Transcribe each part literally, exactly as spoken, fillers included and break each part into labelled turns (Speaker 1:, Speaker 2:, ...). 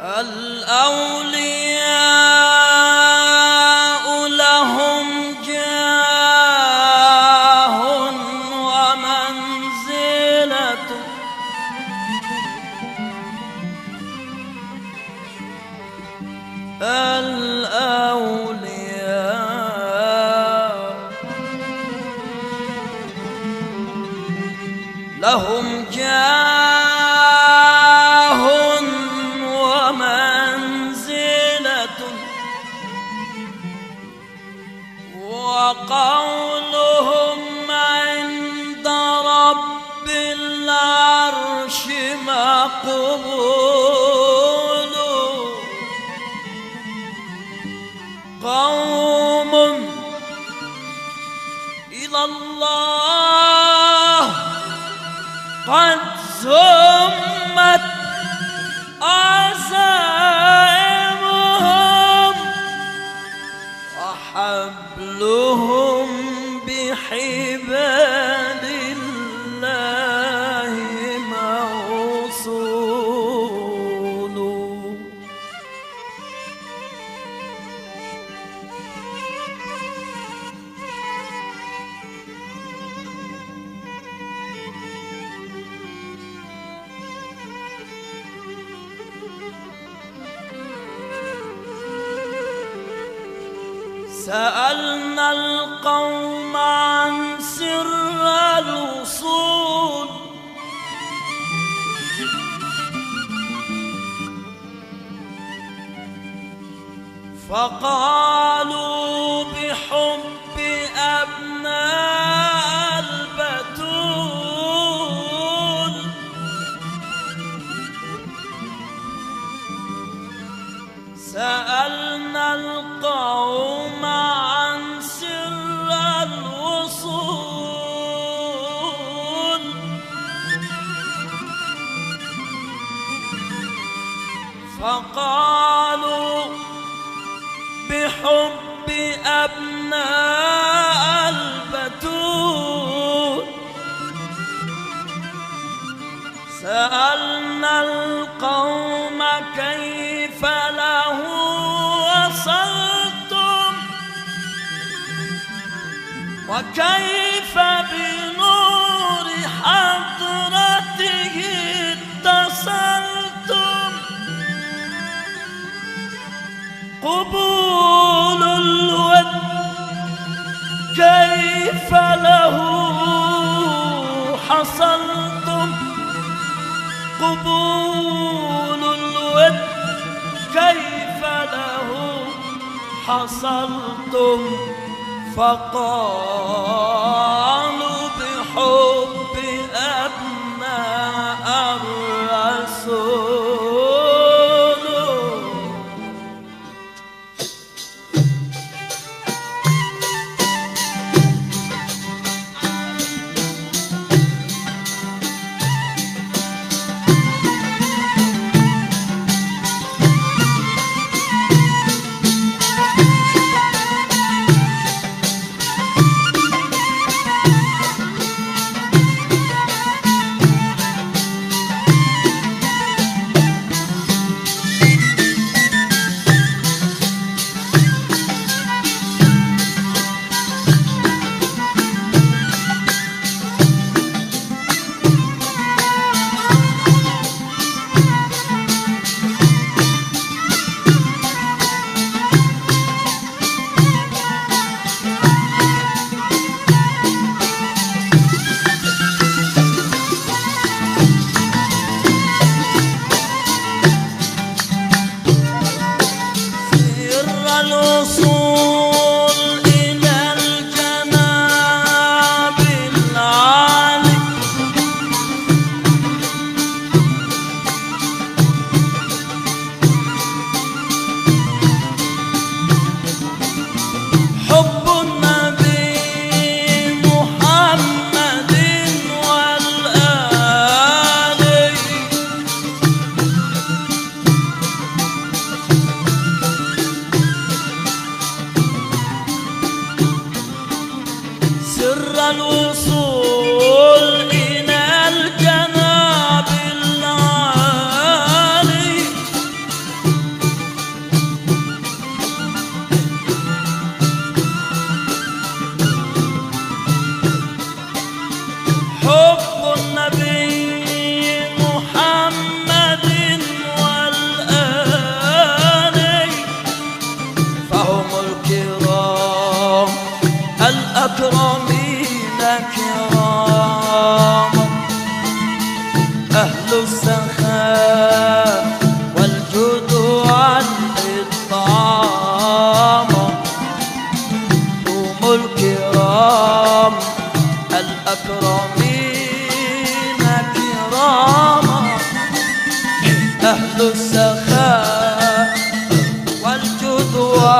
Speaker 1: الأولياء لهم جاه ومنزلة الأولياء لهم جاه ومنزلة وقولهم عند رب العرش مقبول. قوم إلى الله قد زمت عزائمهم وحبلهم بحبال الله موصول. سألنا القوم عن سر الوصول فقالوا بحب أبناء البتول. سألنا القوم عن سر الوصول فقالوا بحب أبناء البتول. سألنا القوم كيف له وصلتم وكيف بنور حضرته اتصلتم. قبول الود كيف له حصلتم. قبول الود كيف له حصلتم. فقالوا بحب أبناء الرسول. السخاء والجود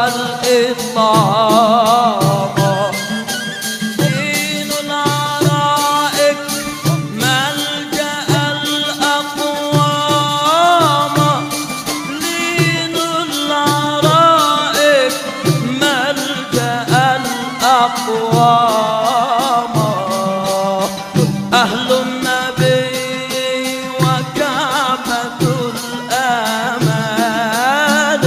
Speaker 1: والإطعام. دين العرائق ملجأ الأقوام، دين العرائق ملجأ الأقوام. أهل النبي وكعبة الآمال.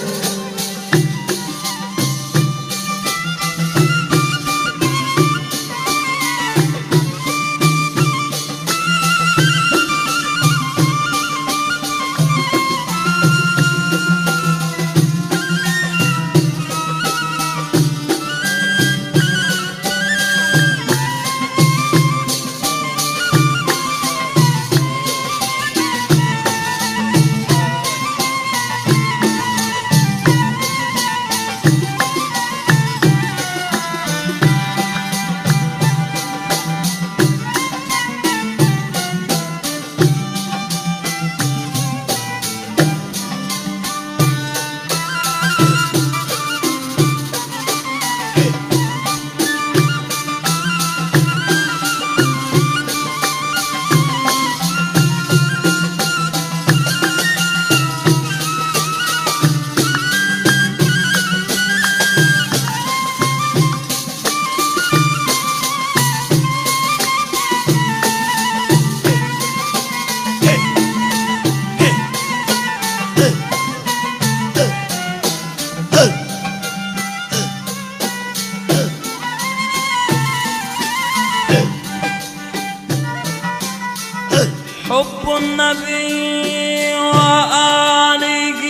Speaker 1: حب النبي وآله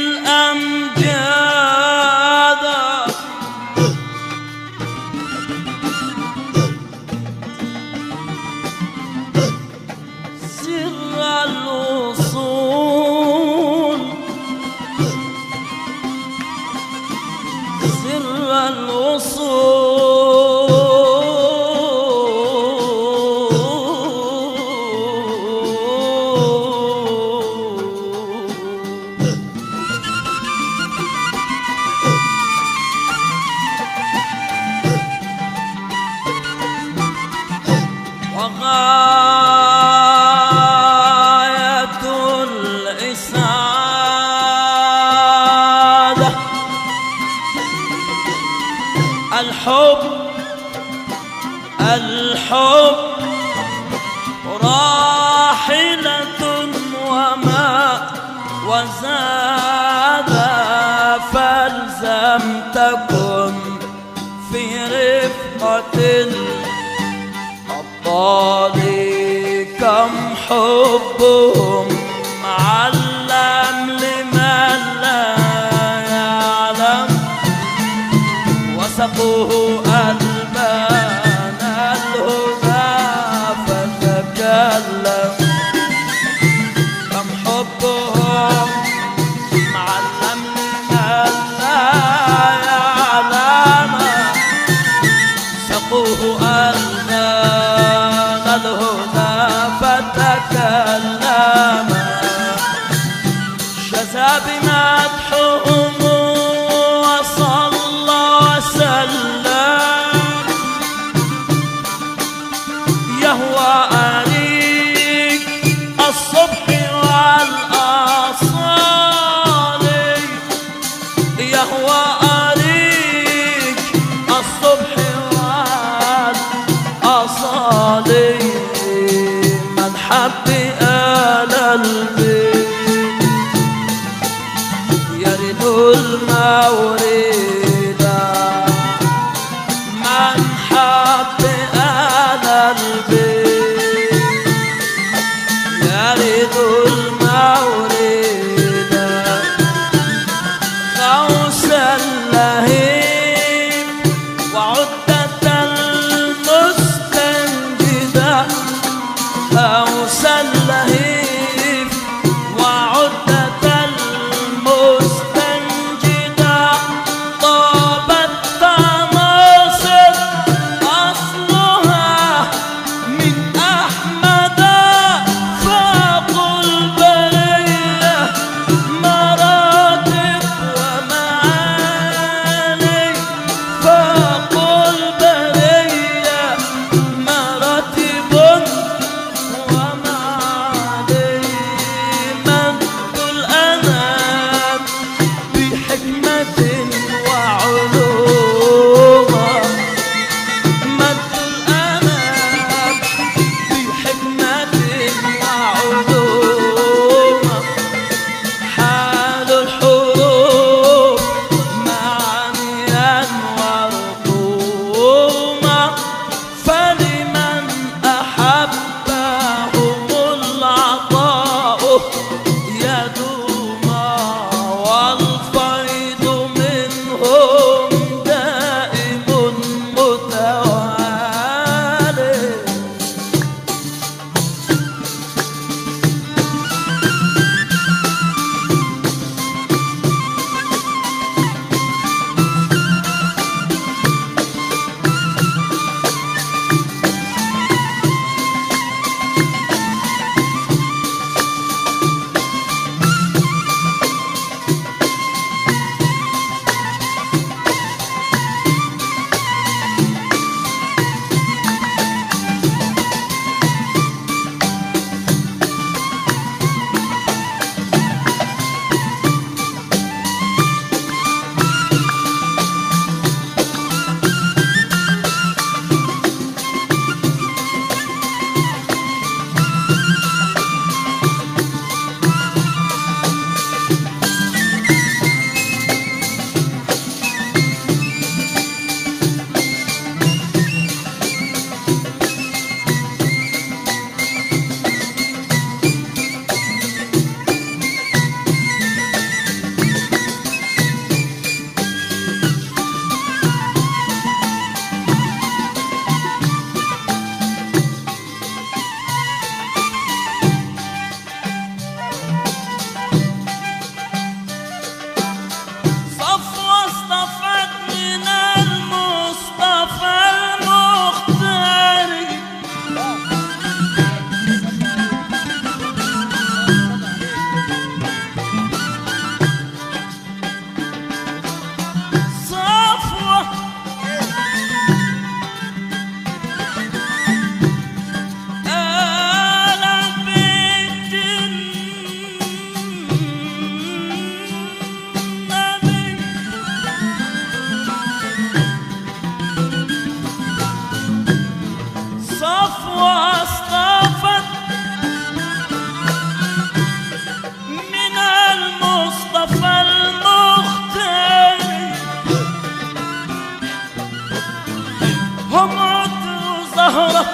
Speaker 1: الأمجاد سر الوصول، سر الوصول. وغاية الإسعادة الحب، الحب راحلة وما وزاد. فالزمتكم في رفقة الأبطال كم حبهم علم لمن لا يعلم، وسقوه ألبان الهدى فتكلم. كم حبهم معلم لمن لا يعلم، سقوه ألبان الهدى فتكلم. شذا بمدحهم وصلى وسلم، يهوى أريك الصبح والآصال، يهوى أريك الصبح والآصال. من حب آل البيت يرد المورد، من حب آل البيت يرد المورد. غوث اللهيب وعدة المستنجدة، غوث اللهيب وعدة المستنجدة. صفوة صفوة اصطفت من المصطفى المختار، هم عطر زهرة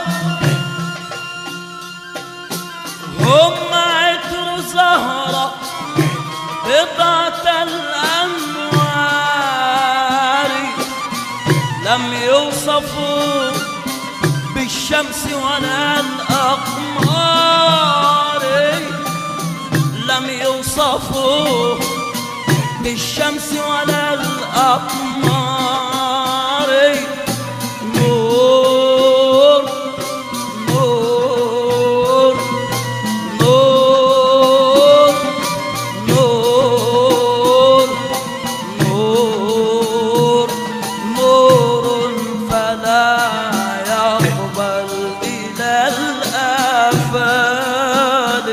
Speaker 1: هم عطر زهرة بضعة الأنوار، لم يوصفوا بالشمس ولا الأقمار، لم يوصفوا بالشمس ولا الأقمار، نور نور نور نور نور نور فلا يقبل إلى الآفال.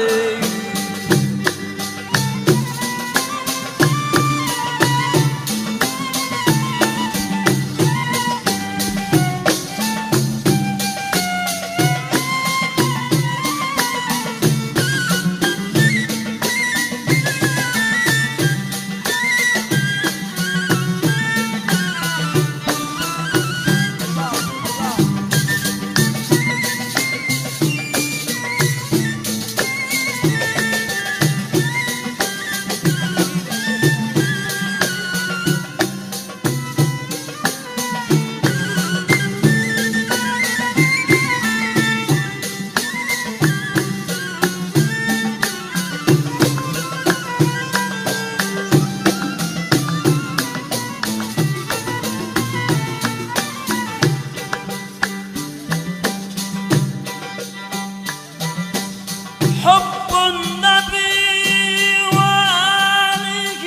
Speaker 1: حب النبي وآله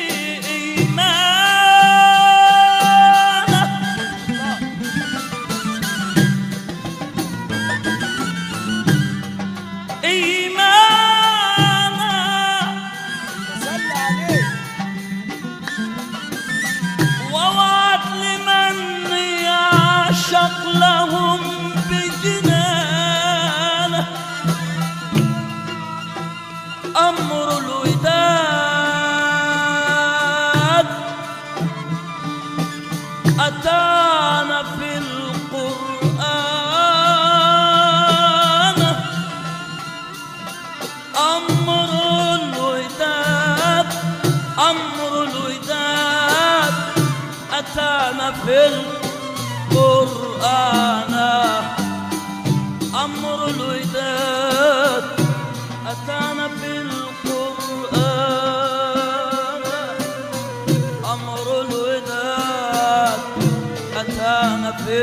Speaker 1: إيمانه، إيمانه صلى عليه، ووعد لمن يعشق لهم بجنانه، أمر الوداد أتانا في القرآن، أمر الوداد أمر الوداد أتانا في القرآن، أمر الوداد أتانا في القرآن، أمر الوداد أتانا في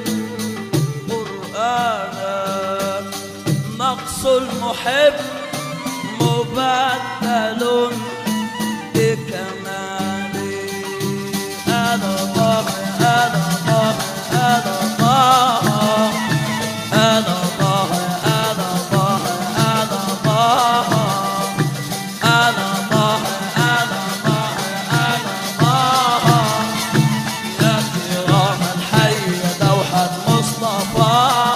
Speaker 1: القرآن، نقص المحب مبدل بكماله، أنا طه أنا طه أنا طه أنا طه أنا طه أنا طه أنا طه أنا طه أنا طه، يا كرام الحي دوحة مصطفى.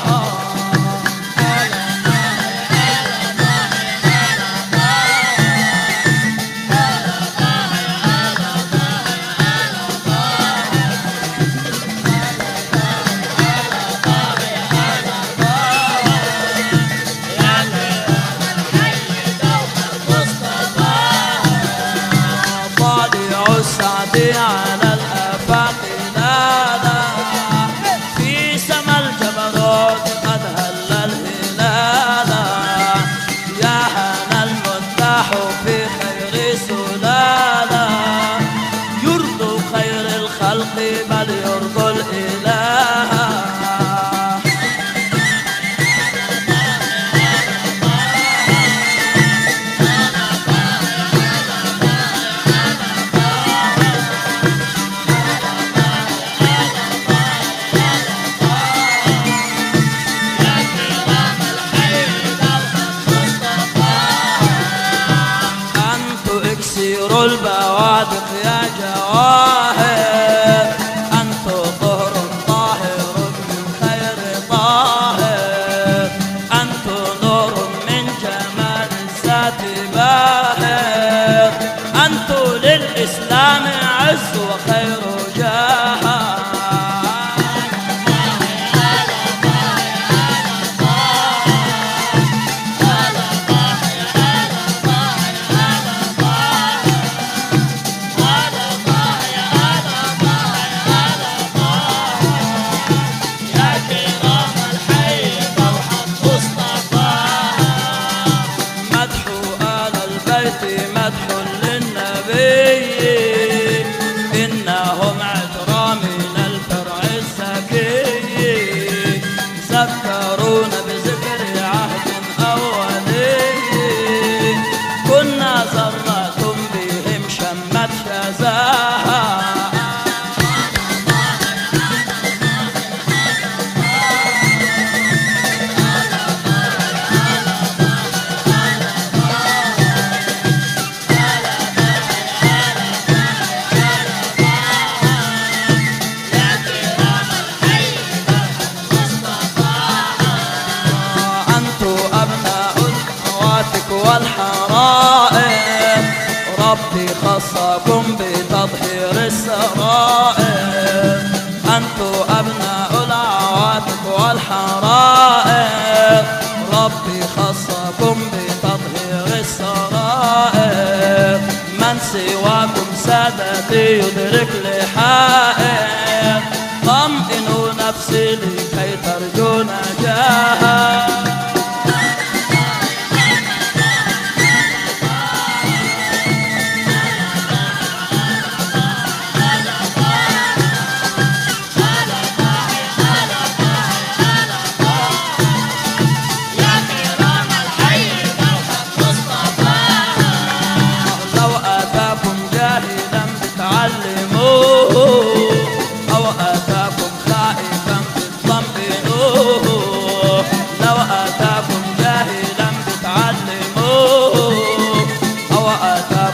Speaker 1: على الآفاق نادى في سما الجبروت قد هل الهلال، يا هنا المداح في خير سلالة، يرضو خير الخلق بل يرضو الإله. سيروا البوادق يا جواهر، أنتم طهر طاهر من خير طاهر، أنتم نور من جمال الذات باهر، أنتم للإسلام عز وخير جاه. مدح للنبي إنهم عطرا من الفرع الزكي، ذكرونا بذكر عهد أولي، كنا ذرة بهم شمت شذاها. والحرائر ربي خصكم بتطهير السرائر، أنتم أبناء العواتق والحرائر ربي خصكم بتطهير السرائر، من سواكم سادتي يدرك لحائر، طمئنوا نفسي لكي ترجو نجاها. أو أتاكم خائفا بتطمئنوه، لو أتاكم جاهلا بتعلموه، أو أتاكم